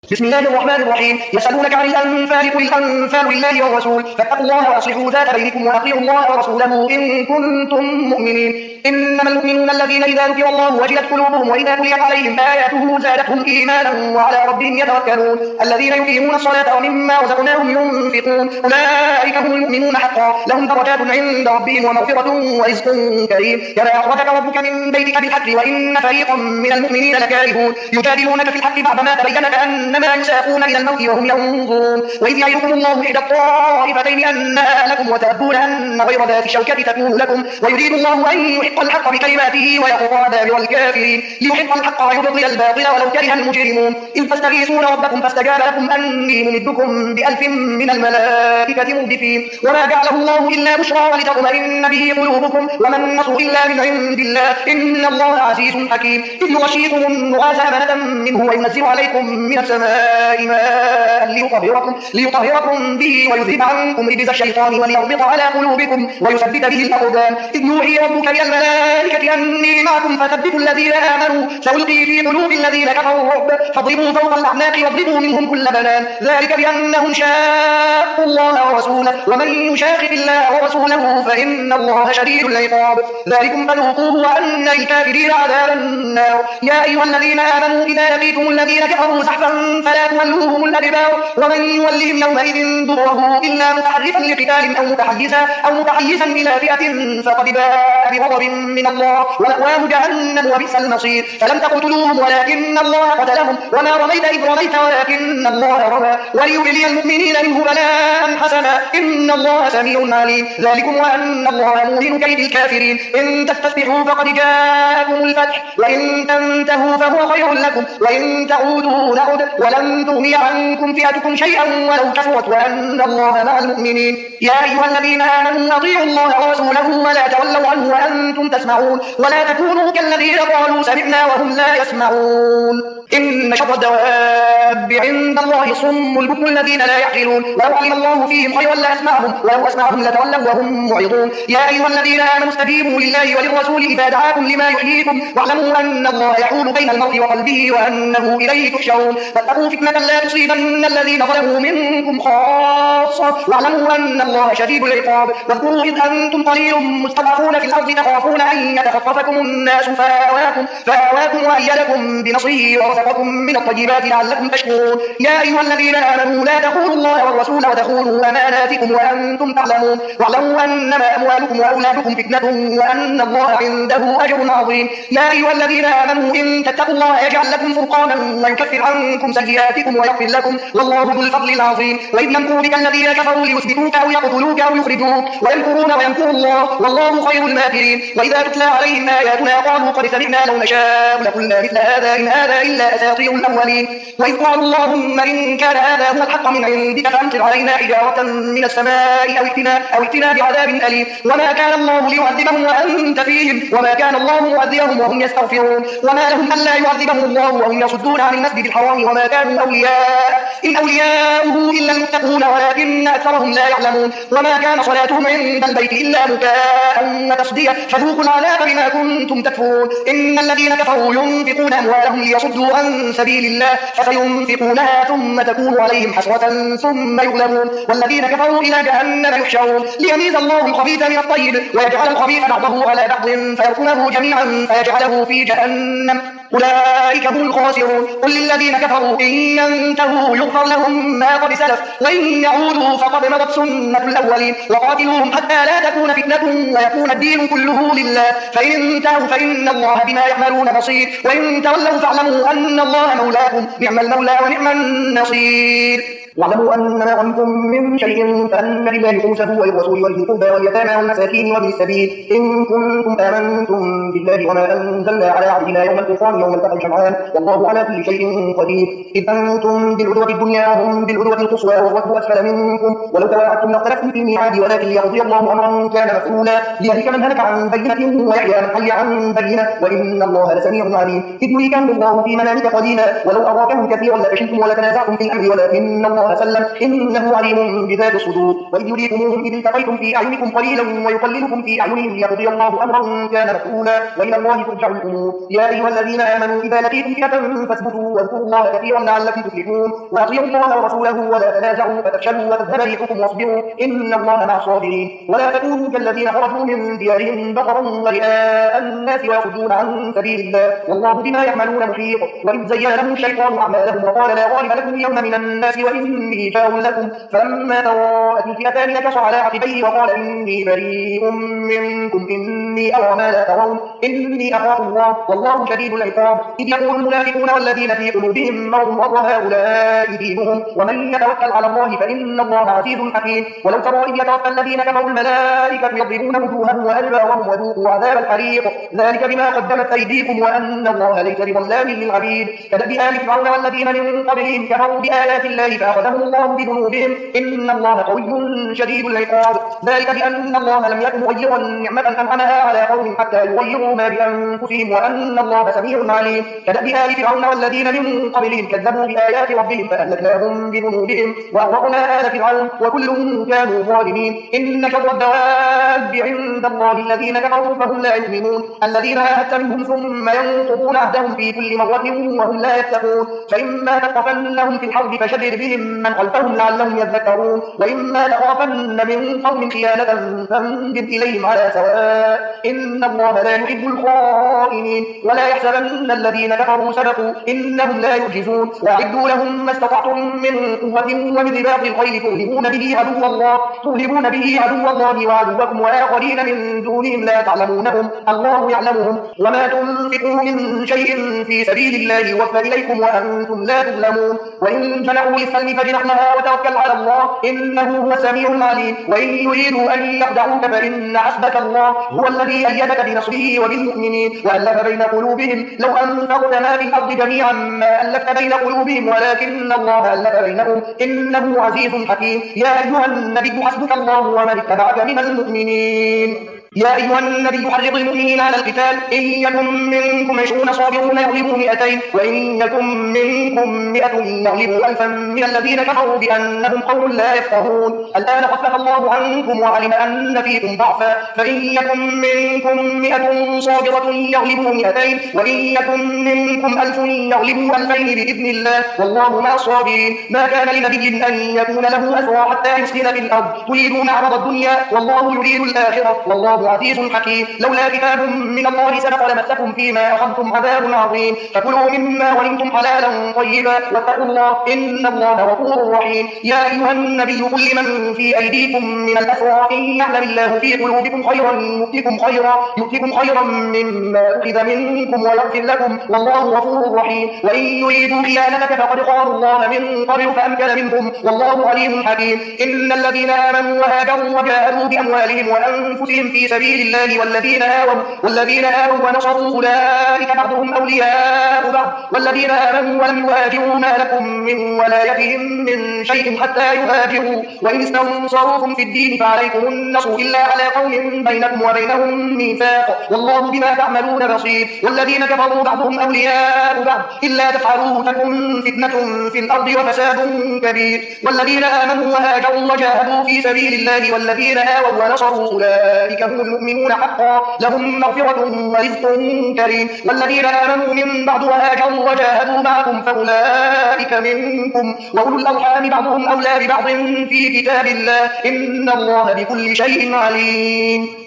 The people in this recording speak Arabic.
بسم الله الرحمن الرحيم. يسألونك عن الأنفال قل الأنفال لله والرسول فاتقوا الله وأصلحوا ذات بينكم وأطيعوا الله ورسوله إن كنتم مؤمنين. إنما المؤمنون الذين إذا ذكر الله وجلت قلوبهم وإذا تليت عليهم آياته زادتهم إيمانا وعلى ربهم يتوكلون الذين يقيمون الصلاة ومما رزقناهم ينفقون أولئك هم المؤمنون حقا لهم درجات عند ربهم ومغفرة ورزق كريم. كما أخرجك ربك من بيتك بالحق وإن فريقا من المؤمنين لكارهون يجادلونك في الحق بعدما تبين كأنما يساقون إلى الموت وهم ينظرون. وإذ يعظكم الله إحدى الطائفتين أنها لكم وتأبون أن غير ذات الشوكة تكون لكم ويريد الله أن يحق الحق بكلماته ويقطع دابر الكافرين ليحق الحق ويبطل الباطل ولو كره المجرمون. إذ تستغيثون ربكم فاستجاب لكم أني ممدكم ب1000 من الملائكة مردفين. وما جعله الله إلا بشرى ولتطمئن به قلوبكم وما النصر إلا من عند الله إن الله عزيز حكيم. إذ يغشيكم النعاس أمنة منه وينزل عليكم من السماء ماء ليطهركم به ويذهب عنكم رجز الشيطان وليربط على قلوبكم ويثبت به الأقدام. إذ يوحي ربك إلى الملائكة أني معكم فثبتوا الذين آمنوا سألقي في قلوب الذين كفروا الرعب فاضربوا فوق الأعناق واضربوا منهم كل بنان ذلك بأنهم شاقوا الله ورسوله ومن يشاقق الله ورسوله فإن الله شديد العقاب. ذلكم فذوقوه وأن للكافرين عذاب النار. يا أيها الذين آمنوا إذا لقيتم الذين كفروا زحفا فلا تولوهم الأدبار ومن يولهم يومئذ ضره إلا متحرفا لقتال أو متحيزا إلى فئة فقد باء بغضب من الله ومأواه جهنم وبئس المصير. فلم تقتلوهم ولكن الله قتلهم وما رميت إذ رميت ولكن الله رمى وليبلي المؤمنين منه بلاء حسنا إن الله سميع عليم. ذلكم وأن الله موهن كيد الكافرين. إن تستفتحوا فقد جاءكم الفتح وإن تنتهوا فهو خير لكم وإن تعودوا نعد ولن تغني عنكم فئتكم شيئا ولو كثرت وأن الله مع المؤمنين. يا أيها الذين آمنوا أطيعوا الله ورسوله ولا تولوا عنه وأنتم تسمعون ولا تكونوا كالذين قالوا سمعنا وهم لا يسمعون. إن شر الدواب عند الله صم البكم الذين لا يعقلون ولو علم الله فيهم خيرا لأسمعهم ولو أسمعهم لتولوا وهم معرضون. يا أيها الذين آمنوا استجيبوا لله وللرسول إذا دعاكم لما يحييكم واعلموا أن الله يحول بين المرء وقلبه وأنه إليه تحشرون. فاتقوا فتنة لا تصيبن الذين ظلموا منكم خاصة واعلموا أن الله شديد العقاب. واذكروا إذ أنتم قليل مستضعفون في الأرض تخافون أن يتخطفكم الناس فآواكم وأيدكم بنصره ورزقكم من الطيبات لعلكم تشكرون. يا أيها الذين آمنوا لا تخونوا الله والرسول وتخونوا أماناتكم وأنتم تعلمون واعلموا أنما أموالكم وأولادكم فتنة وأن الله عنده أجر عظيم. يا أيها الذين آمنوا إن تتقوا الله يجعل لكم فرقانا ويكفر عنكم سيئاتكم ويغفر لكم والله ذو الفضل العظيم. وإذ يمكر بك الذين كفروا ليثبتوك أو يقتلوك أو يخرجوك ويمكرون ويمكر الله والله خير الماكرين. وإذا تتلى عليهم آياتنا قالوا قد سمعنا لو نشاء لقلنا مثل هذا إن هذا إلا أساطير الأولين. وإذ قالوا اللهم إن كان هذا هو الحق من عندك فأمطر علينا حجارة من السماء أو ائتنا بعذاب أليم. وما كان الله ليعذبهم وأنت فيهم وما كان الله معذبهم وهم يستغفرون. وما لهم ألا يعذبهم الله وهم يصدون عن المسجد الحرام وما كانوا إن أولياؤه إلا المتقون ولكن أكثرهم لا يعلمون. وما كان صلاتهم عند البيت إلا مكاء وتصدية فذوقوا العذاب بما كنتم تكفرون. إن الذين كفروا ينفقون أموالهم ليصدوا عن سبيل الله فسينفقونها ثم تكون عليهم حسرة ثم يغلبون والذين كفروا إلى جهنم يحشرون ليميز الله الخبيث من الطيب ويجعل الخبيث بعضه على بعض فيركمه جميعا فيجعله في جهنم أولئك هم الخاسرون. قل للذين كفروا إن ينتهوا يغفر لهم ما قد سلف وإن يعودوا فقد مضت سنة الأولين وقاتلوهم حتى لا تكون فتنة ويكون الدين كله لله فإن انتهوا فإن الله بما يعملون بصير وإن تولوا فاعلموا أن الله مولاكم نعم المولى ونعم النصير. واعلموا أنما غنمتم من شيء فأن لله خمسه وللرسول ولذي القربى واليتامى والمساكين وابن السبيل إن كنتم آمنتم بالله وما أنزلنا على عبدنا يوم الفرقان يوم التقى الجمعان والله على كل شيء قدير. إذ أنتم بالعدوة الدنيا وهم بالعدوة القصوى والركب أسفل منكم ولو تواعدتم لاختلفتم في الميعاد ولكن ليقضي الله أمرا كان مفعولا ليهلك من هلك عن بينة ويحيى من حي عن بينة وإن الله لسميع عليم. إذ يريكم الله في منامك قليلا ولو أراكم كثيرا لفشلتم ولتنازعتم في الأمر ولكن الله الله سلم إنه عليم بذات الصدور. وإذ يريكموهم إذ التقيتم في أعينكم قليلا ويقللكم في أعينهم ليقضي الله أمرا كان مفعولا وإلى الله ترجع الأمور. يا أيها الذين آمنوا إذا لقيتم فئة فاثبتوا واذكروا الله كثيرا لعلكم تفلحون. وأطيعوا الله ورسوله ولا تنازعوا فتفشلوا وتذهب ريحكم واصبروا إن الله مع الصابرين. ولا تكونوا كالذين خرجوا من ديارهم بطرا ورئاء الناس ويصدون عن سبيل الله والله بما يعملون محيط. وإذ زين لهم الشيطان أعمالهم وقال لا غالب لكم اليوم من الناس وإني جار لكم فلما تراءت الفئتان نكص على عقبيه وقال إني بريء منكم إني أرى ما لا ترون إني أخاف الله والله شديد العقاب. إذ يقول المنافقون والذين في قلوبهم مرض غر هؤلاء دينهم ومن يتوكل على الله فإن الله عزيز حكيم. ولو ترى إذ يتوفى الذين كفروا الملائكة يضربون وجوههم وأدبارهم وذوقوا عذاب الحريق ذلك بما قدمت أيديكم وأن الله ليس بظلام للعبيد. كدأب آل فرعون والذين من قبلهم كفروا بآيات الله فأخذهم الله بذنوبهم إن الله قوي شديد العقاب. ذلك بأن الله لم يكن مغيرا نعمة أنعمها على قوم حتى يغيروا ما بأنفسهم وأن الله سميع عليم. كدأب آل فرعون والذين من قبلهم كذبوا بآيات ربهم فأهلكناهم بذنوبهم وأغرقنا آل فرعون وكلهم كانوا ظالمين. إن شر الدواب عند الله الذين كفروا فهم لا يؤمنون الذين عاهدت منهم ثم ينقضون عهدهم في كل مرة وهم لا يتقون. فإما تثقفنهم في الحرب فشدد بهم من خلفهم لعلهم يذكرون وإما تخافن من قوم خيانة فانبذ إليهم على سواء إن الله لا يحب الخائنين. ولا يحسبن الذين كفروا سبقوا إنهم لا يعجزون. وأعدوا لهم ما استطعتم من قوة ومن رباط الخيل ترهبون به عدو الله وعدوكم وآخرين من دونهم لا تعلمونهم الله يعلمهم. وما تنفقوا من شيء في سبيل الله يوفى إليكم وأنتم لا تظلمون. وإن جنحوا للسلم فاجنح لها وتوكل على الله إنه هو السميع العليم. وإن يريدوا أن يخدعوك فإن حسبك الله هو الذي أيدك بنصره وبالمؤمنين وألف بين قلوبهم لو أنفقت ما في الأرض جميعا ما ألفت بين قلوبهم ولكن الله ألف بينهم إنه عزيز حكيم. يا أيها النبي حسبك الله ومن اتبعك من المؤمنين. يا أيها النبي حرض المؤمنين على القتال إن يكن منكم 20 صابرون يغلبوا 200 وإن يكن منكم 100 يغلبوا 1000 من الذين كفروا بأنهم قوم لا يفقهون. الآن خفف الله عنكم وعلم أن فيكم ضعفا فإن يكن منكم 100 صابرة يغلبوا 200 وإن يكن منكم 1000 يغلبوا 2000 بإذن الله والله مع الصابرين. ما كان لنبي أن يكون له أسرى حتى يسكن في الأرض تريدون عرض الدنيا والله يريد الآخرة والله عزيز حكيم. لولا كتاب من الله سبق لمسكم فيما أخذتم عذاب عظيم فكلوا مما غنمتم حلالا طيبا واتقوا الله إن الله غفور رحيم. يا أيها النبي قل لمن في أيديكم من الأسرى إن يعلم الله في قلوبكم خيرا يؤتكم خيرا مما أخذ منكم ويغفر لكم والله غفور رحيم. وإن يريدوا خيانتك فقد خانوا الله من قبل فأمكن منهم والله عليم حكيم. إن الذين آمنوا وهاجروا وجاهدوا بأموالهم وأنفسهم في سبيل الله والذين آووا ونصروا أولئك بعضهم أولياء بعض والذين آمنوا ولم يهاجروا ما لكم من ولايتهم من شيء حتى يهاجروا وإن استنصروكم في الدين فعليكم النصر إلا على قوم بينكم وبينهم ميثاق والله بما تعملون بصير. والذين كفروا بعضهم أولياء بعض إلا تفعلوه تكن فتنة في الأرض وفساد كبير. والذين آمنوا وهاجروا وجاهدوا في سبيل الله والذين آووا ونصروا أولئك هم المؤمنون حقا لهم مغفرة ورزق كريم. والذين آمنوا من بعد وهاجروا وجاهدوا معكم فأولئك منكم وأولو الأرحام بعضهم أولى ببعض في كتاب الله إن الله بكل شيء عليم.